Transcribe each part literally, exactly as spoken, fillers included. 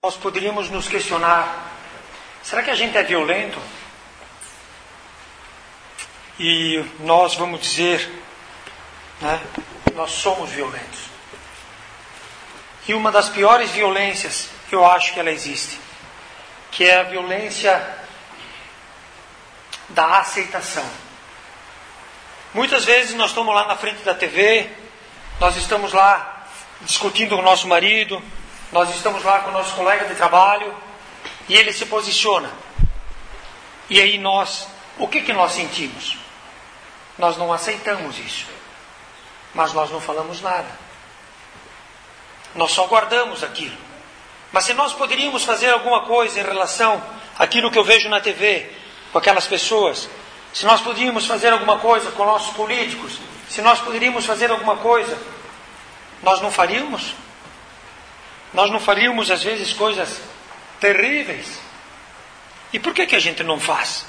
Nós poderíamos nos questionar, será que a gente é violento? E nós vamos dizer, né, nós somos violentos. E uma das piores violências, eu acho que ela existe, que é a violência da aceitação. Muitas vezes nós estamos lá na frente da T V, nós estamos lá discutindo com o nosso marido, nós estamos lá com o nosso colega de trabalho, e ele se posiciona. E aí nós, o que que nós sentimos? Nós não aceitamos isso, mas nós não falamos nada. Nós só guardamos aquilo. Mas se nós poderíamos fazer alguma coisa em relação àquilo que eu vejo na T V, com aquelas pessoas, se nós poderíamos fazer alguma coisa com nossos políticos, se nós poderíamos fazer alguma coisa, nós não faríamos? Nós não faríamos às vezes coisas terríveis? E por que que a gente não faz?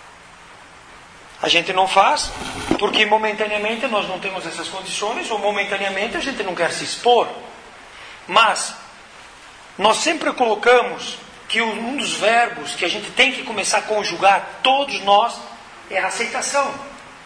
A gente não faz porque momentaneamente nós não temos essas condições, ou momentaneamente a gente não quer se expor. Mas nós sempre colocamos que um dos verbos que a gente tem que começar a conjugar, todos nós, é a aceitação.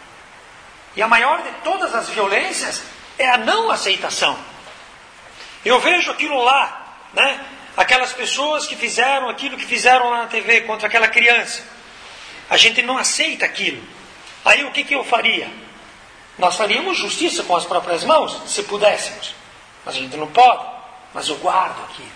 E a maior de todas as violências é a não aceitação. Eu vejo aquilo lá, né? Aquelas pessoas que fizeram aquilo que fizeram lá na T V contra aquela criança. A gente não aceita aquilo. Aí o que que eu faria? Nós faríamos justiça com as próprias mãos, se pudéssemos. Mas a gente não pode. Mas eu guardo aquilo.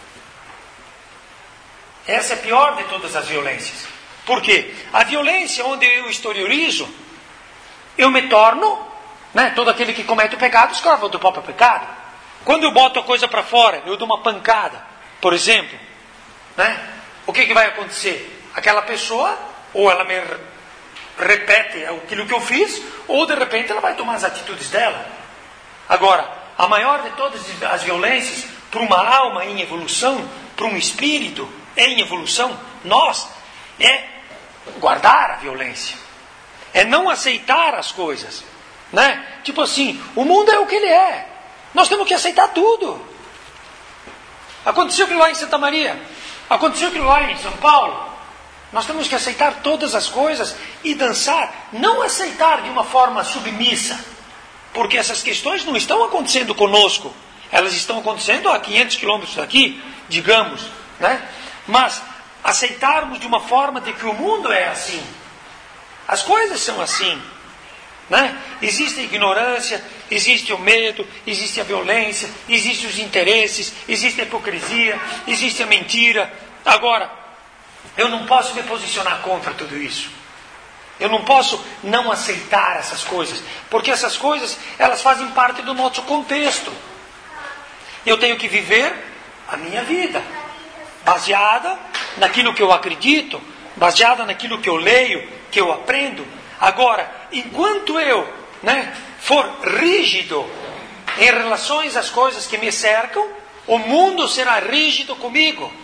Essa é a pior de todas as violências. Por quê? A violência onde eu exteriorizo, eu me torno, né, todo aquele que comete o pecado, escravo do próprio pecado. Quando eu boto a coisa para fora, eu dou uma pancada, por exemplo, né, o que que vai acontecer? Aquela pessoa, ou ela me repete aquilo que eu fiz, ou de repente ela vai tomar as atitudes dela. Agora, a maior de todas as violências, para uma alma em evolução, para um espírito em evolução, nós, é guardar a violência. É não aceitar as coisas. Né? Tipo assim, o mundo é o que ele é. Nós temos que aceitar tudo. Aconteceu aquilo lá em Santa Maria. Aconteceu aquilo lá em São Paulo. Nós temos que aceitar todas as coisas e dançar. Não aceitar de uma forma submissa. Porque essas questões não estão acontecendo conosco. Elas estão acontecendo a quinhentos quilômetros daqui, digamos. Né? Mas aceitarmos de uma forma de que o mundo é assim. As coisas são assim. Né? Existe a ignorância, existe o medo, existe a violência, existem os interesses, existe a hipocrisia, existe a mentira. Agora, eu não posso me posicionar contra tudo isso. Eu não posso não aceitar essas coisas, porque essas coisas, elas fazem parte do nosso contexto. Eu tenho que viver a minha vida, baseada naquilo que eu acredito, baseada naquilo que eu leio, que eu aprendo. Agora, enquanto eu, né, for rígido em relação às coisas que me cercam, o mundo será rígido comigo.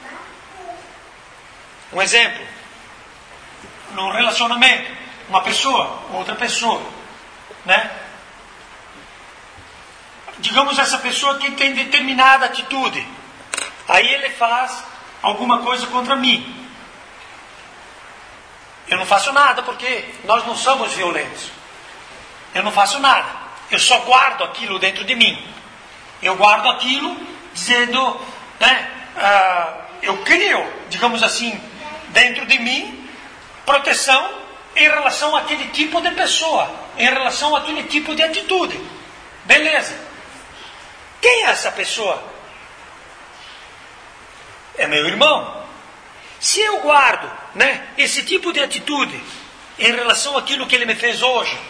Um exemplo. Num relacionamento, uma pessoa, outra pessoa, né? Digamos essa pessoa que tem determinada atitude. Aí ele faz alguma coisa contra mim. Eu não faço nada porque nós não somos violentos. Eu não faço nada. Eu só guardo aquilo dentro de mim. Eu guardo aquilo dizendo, né, uh, eu crio, digamos assim, dentro de mim, proteção em relação àquele tipo de pessoa, em relação àquele tipo de atitude. Beleza. Quem é essa pessoa? É meu irmão. Se eu guardo, né, esse tipo de atitude em relação àquilo que ele me fez hoje,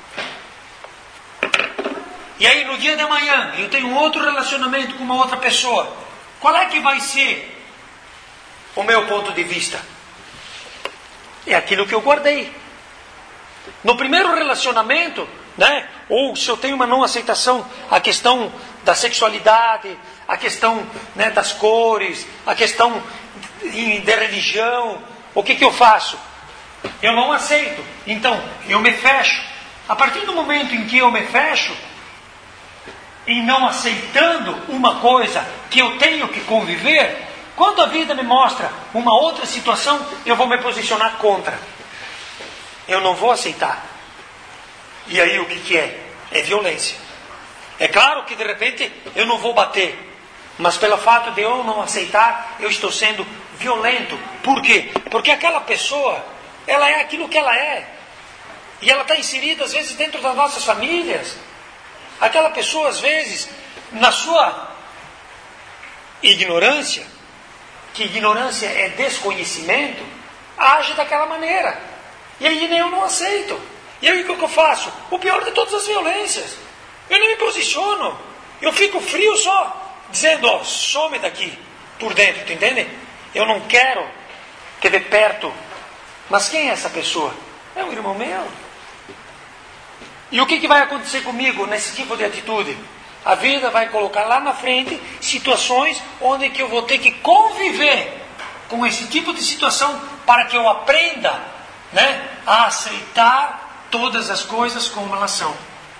e aí no dia de amanhã eu tenho um outro relacionamento com uma outra pessoa, qual é que vai ser o meu ponto de vista? É aquilo que eu guardei. No primeiro relacionamento, né, ou se eu tenho uma não aceitação, a questão da sexualidade, a questão, né, das cores, a questão de religião, o que que eu faço? Eu não aceito. Então, eu me fecho. A partir do momento em que eu me fecho, em não aceitando uma coisa que eu tenho que conviver, Quando a vida me mostra uma outra situação, eu vou me posicionar contra. Eu não vou aceitar. E aí o que, que é? É violência. É claro que de repente eu não vou bater. Mas pelo fato de eu não aceitar, eu estou sendo violento. Por quê? Porque aquela pessoa, ela é aquilo que ela é. E ela está inserida às vezes dentro das nossas famílias. Aquela pessoa às vezes, na sua ignorância, que ignorância é desconhecimento, age daquela maneira. E aí eu não aceito. E aí o que eu faço? O pior de todas as violências. Eu não me posiciono. Eu fico frio só. Dizendo, ó, some daqui, por dentro, tu entende? Eu não quero te ver perto. Mas quem é essa pessoa? É um irmão meu. E o que, que vai acontecer comigo nesse tipo de atitude? A vida vai colocar lá na frente situações onde que eu vou ter que conviver com esse tipo de situação para que eu aprenda, né, a aceitar todas as coisas como elas são.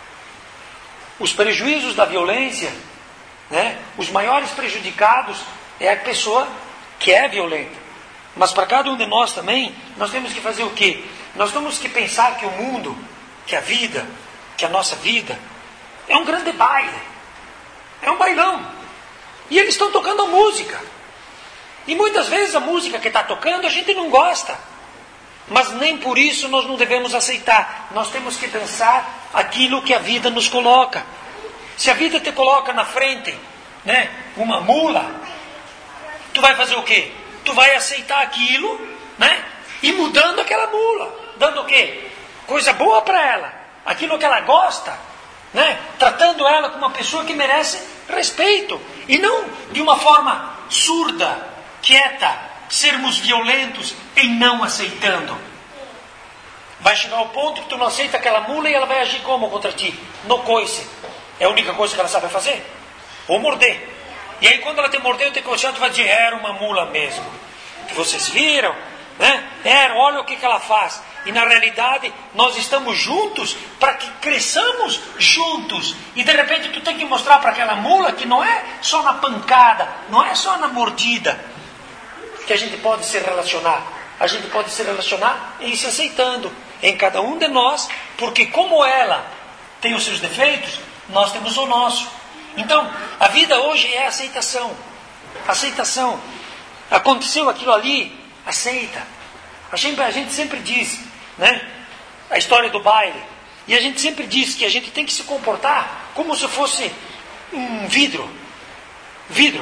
Os prejuízos da violência, né? Os maiores prejudicados é a pessoa que é violenta. Mas para cada um de nós também, nós temos que fazer o quê? Nós temos que pensar que o mundo, que a vida, que a nossa vida, é um grande baile. É um bailão. E eles estão tocando a música. E muitas vezes a música que está tocando a gente não gosta. Mas nem por isso nós não devemos aceitar. Nós temos que dançar aquilo que a vida nos coloca. Se a vida te coloca na frente, né, uma mula, tu vai fazer o quê? Tu vai aceitar aquilo, né, e mudando aquela mula, dando o quê? Coisa boa para ela, aquilo que ela gosta, né, tratando ela como uma pessoa que merece respeito, e não de uma forma surda, quieta, sermos violentos em não aceitando. Vai chegar ao ponto que tu não aceita aquela mula e ela vai agir como contra ti? No coice. É a única coisa que ela sabe fazer. Ou morder. E aí quando ela te mordeu, te coçando, tu vai dizer, era uma mula mesmo. Que vocês viram, né? Era, olha o que, que ela faz. E na realidade, nós estamos juntos para que cresçamos juntos. E de repente tu tem que mostrar para aquela mula que não é só na pancada, não é só na mordida que a gente pode se relacionar. A gente pode se relacionar em se aceitando em cada um de nós, porque como ela tem os seus defeitos, nós temos o nosso. Então, a vida hoje é aceitação. Aceitação. Aconteceu aquilo ali, aceita. A gente, a gente sempre diz, né, a história do baile. E a gente sempre diz que a gente tem que se comportar como se fosse um vidro. Vidro.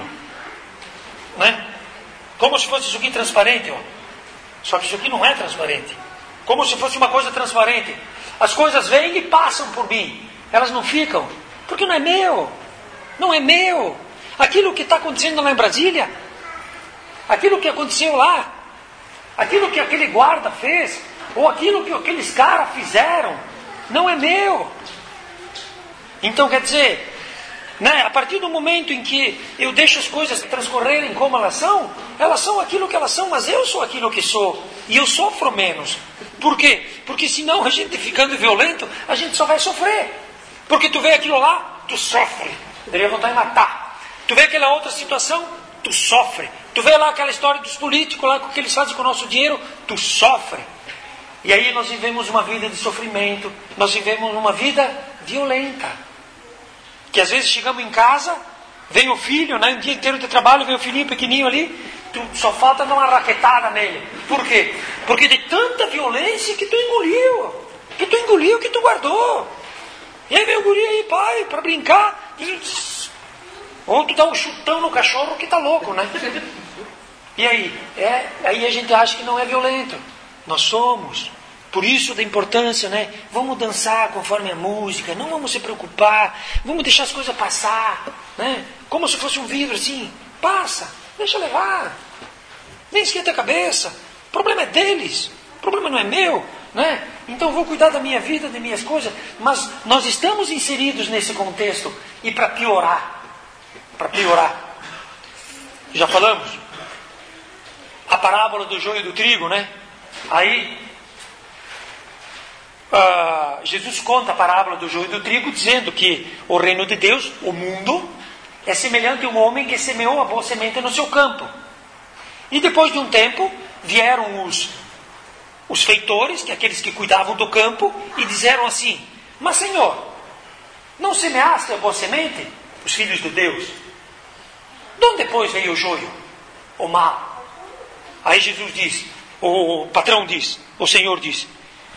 Né? Como se fosse isso aqui transparente. Ó. Só que isso aqui não é transparente. Como se fosse uma coisa transparente. As coisas vêm e passam por mim. Elas não ficam, porque não é meu. Não é meu. Aquilo que está acontecendo lá em Brasília, aquilo que aconteceu lá, aquilo que aquele guarda fez, ou aquilo que aqueles caras fizeram, não é meu. Então quer dizer, né, a partir do momento em que eu deixo as coisas transcorrerem como elas são, elas são aquilo que elas são, mas eu sou aquilo que sou. E eu sofro menos. Por quê? Porque senão a gente ficando violento, a gente só vai sofrer. Porque tu vê aquilo lá, tu sofre. Deveria vontade de matar. Tu vê aquela outra situação, tu sofre. Tu vê lá aquela história dos políticos, lá o que eles fazem com o nosso dinheiro, tu sofre. E aí nós vivemos uma vida de sofrimento. Nós vivemos uma vida violenta. Que às vezes chegamos em casa, vem o filho, né, um dia inteiro de trabalho, vem o filhinho pequenininho ali, tu só falta dar uma raquetada nele. Por quê? Porque de tanta violência que tu engoliu. Que tu engoliu, que tu guardou. E aí vem o guri aí, pai, para brincar. Ou tu dá um chutão no cachorro que tá louco, né? E aí? É, aí a gente acha que não é violento. Nós somos. Por isso da importância, né? Vamos dançar conforme a música, não vamos se preocupar, vamos deixar as coisas passar, né? Como se fosse um vidro assim, passa, deixa levar. Nem esquenta a cabeça. O problema é deles, o problema não é meu. Né? Então vou cuidar da minha vida, das minhas coisas, mas nós estamos inseridos nesse contexto. E para piorar, para piorar, já falamos a parábola do joio e do trigo, né? Aí uh, Jesus conta a parábola do joio e do trigo, dizendo que o reino de Deus, o mundo, é semelhante a um homem que semeou a boa semente no seu campo. E depois de um tempo, vieram os, os feitores, que é aqueles que cuidavam do campo, e disseram assim: mas Senhor, não semeaste a boa semente? Os filhos de Deus. De onde depois veio o joio? O mal. Aí Jesus diz, o patrão diz, o Senhor diz.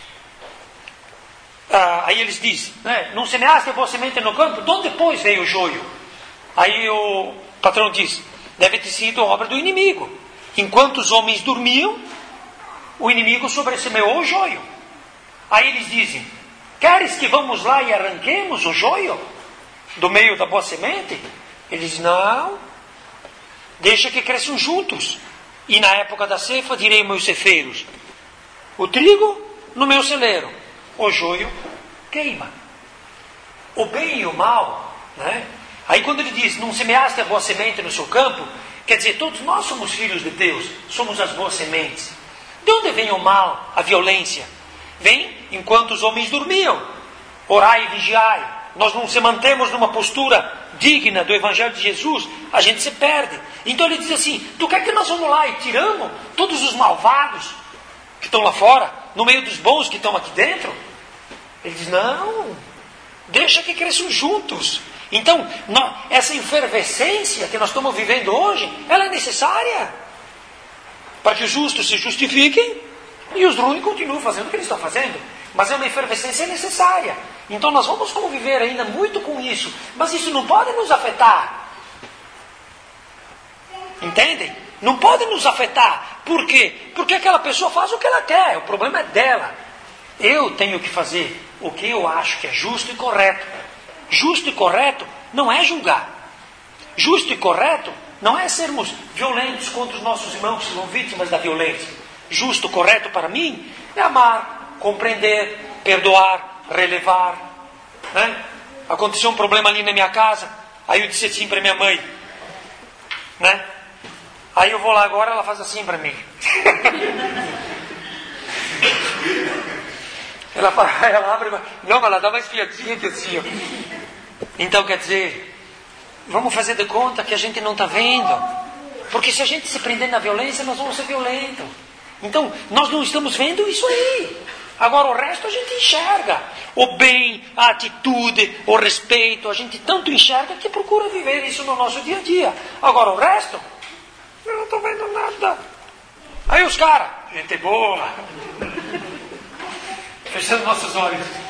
Ah, aí eles dizem, né, não semeaste a boa semente no campo? De onde depois veio o joio? Aí o patrão diz, deve ter sido obra do inimigo. Enquanto os homens dormiam, o inimigo sobressemeou o joio. Aí eles dizem, queres que vamos lá e arranquemos o joio do meio da boa semente? Eles, não, deixa que cresçam juntos. E na época da ceifa direi aos meus cefeiros, o trigo no meu celeiro, o joio queima. O bem e o mal, né? Aí quando ele diz, não semeaste a boa semente no seu campo, quer dizer, todos nós somos filhos de Deus, somos as boas sementes. De onde vem o mal, a violência? Vem enquanto os homens dormiam. Orai e vigiai. Nós não se mantemos numa postura digna do Evangelho de Jesus, a gente se perde. Então ele diz assim, tu quer que nós vamos lá e tiramos todos os malvados que estão lá fora, no meio dos bons que estão aqui dentro? Ele diz, não, deixa que cresçam juntos. Então, nós, essa efervescência que nós estamos vivendo hoje, ela é necessária para que os justos se justifiquem e os ruins continuem fazendo o que eles estão fazendo. Mas é uma efervescência necessária. Então nós vamos conviver ainda muito com isso. Mas isso não pode nos afetar. Entendem? Não pode nos afetar. Por quê? Porque aquela pessoa faz o que ela quer. O problema é dela. Eu tenho que fazer o que eu acho que é justo e correto. Justo e correto não é julgar. Justo e correto não é sermos violentos contra os nossos irmãos que são vítimas da violência. Justo, correto para mim é amar, compreender, perdoar, relevar. Né? Aconteceu um problema ali na minha casa, aí eu disse assim para minha mãe, né? Aí eu vou lá agora, ela faz assim para mim. ela, ela abre, não, ela dá uma espiadinha que assim, ó. Então quer dizer, vamos fazer de conta que a gente não está vendo, porque se a gente se prender na violência, nós vamos ser violentos. Então nós não estamos vendo isso aí. Agora o resto a gente enxerga. O bem, a atitude, o respeito, a gente tanto enxerga que procura viver isso no nosso dia a dia. Agora o resto, eu não estou vendo nada. Aí os caras, gente boa, fechando nossos olhos.